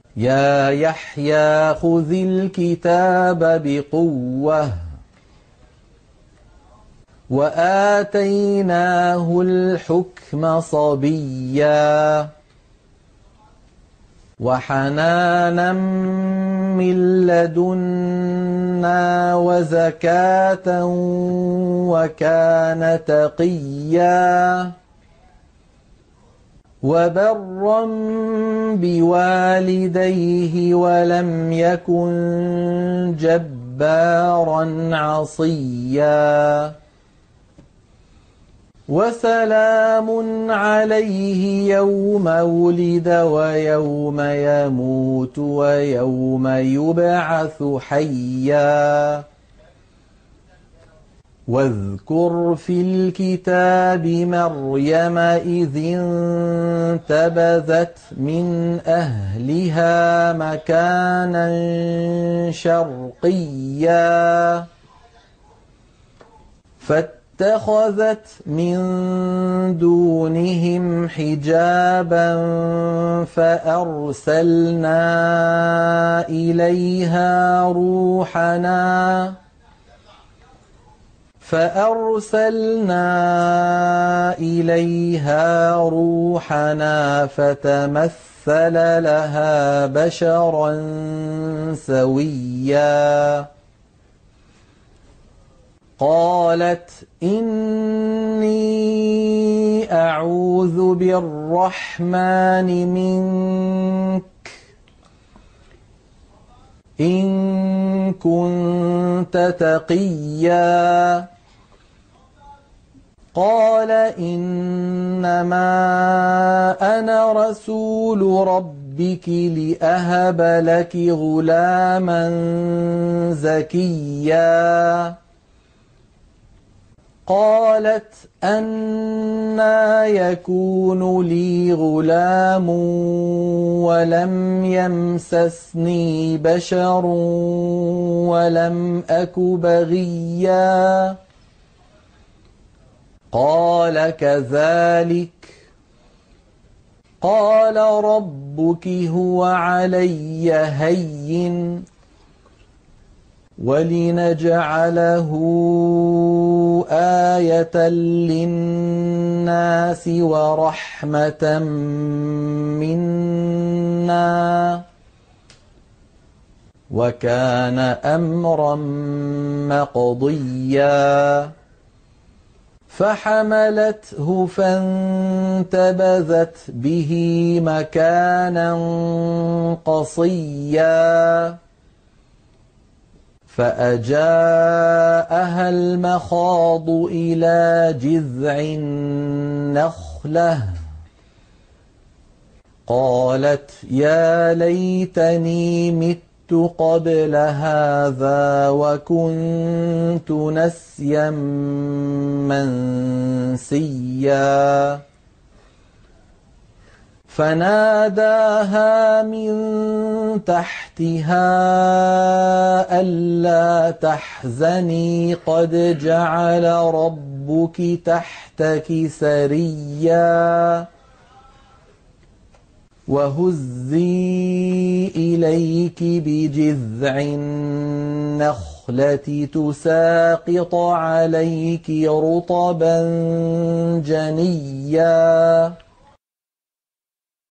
يا يحيى خذ الكتاب بقوة وآتيناه الحكم صبيا وحنانا من لدنا وزكاة وكان تقيا وبرا بوالديه ولم يكن جبارا عصيا وسلام عليه يوم ولد ويوم يموت ويوم يبعث حيا واذكر في الكتاب مريم إذ انتبذت من أهلها مكانا شرقيا فاتخذت من دونهم حجابا فأرسلنا إليها روحنا فتمثل لها بشرا سويا قالت إني أعوذ بالرحمن منك إن كنت تقيا قال إنما أنا رسول ربك لأهب لك غلاما زكيا قالت أنى يكون لي غلام ولم يمسسني بشر ولم أك بغيا قال كذلك قال ربك هو علي هين ولنجعله آية للناس ورحمة منا وكان أمرا مقضيا فحملته فانتبذت به مكانا قصيا فأجاءها المخاض إلى جذع النخلة قالت يا ليتني مت قبل هذا وكنت نسيا منسيا فناداها من تحتها ألا تحزني قد جعل ربك تحتك سريا وهزي إليك بجذع النخلة تساقط عليك رطبا جنيا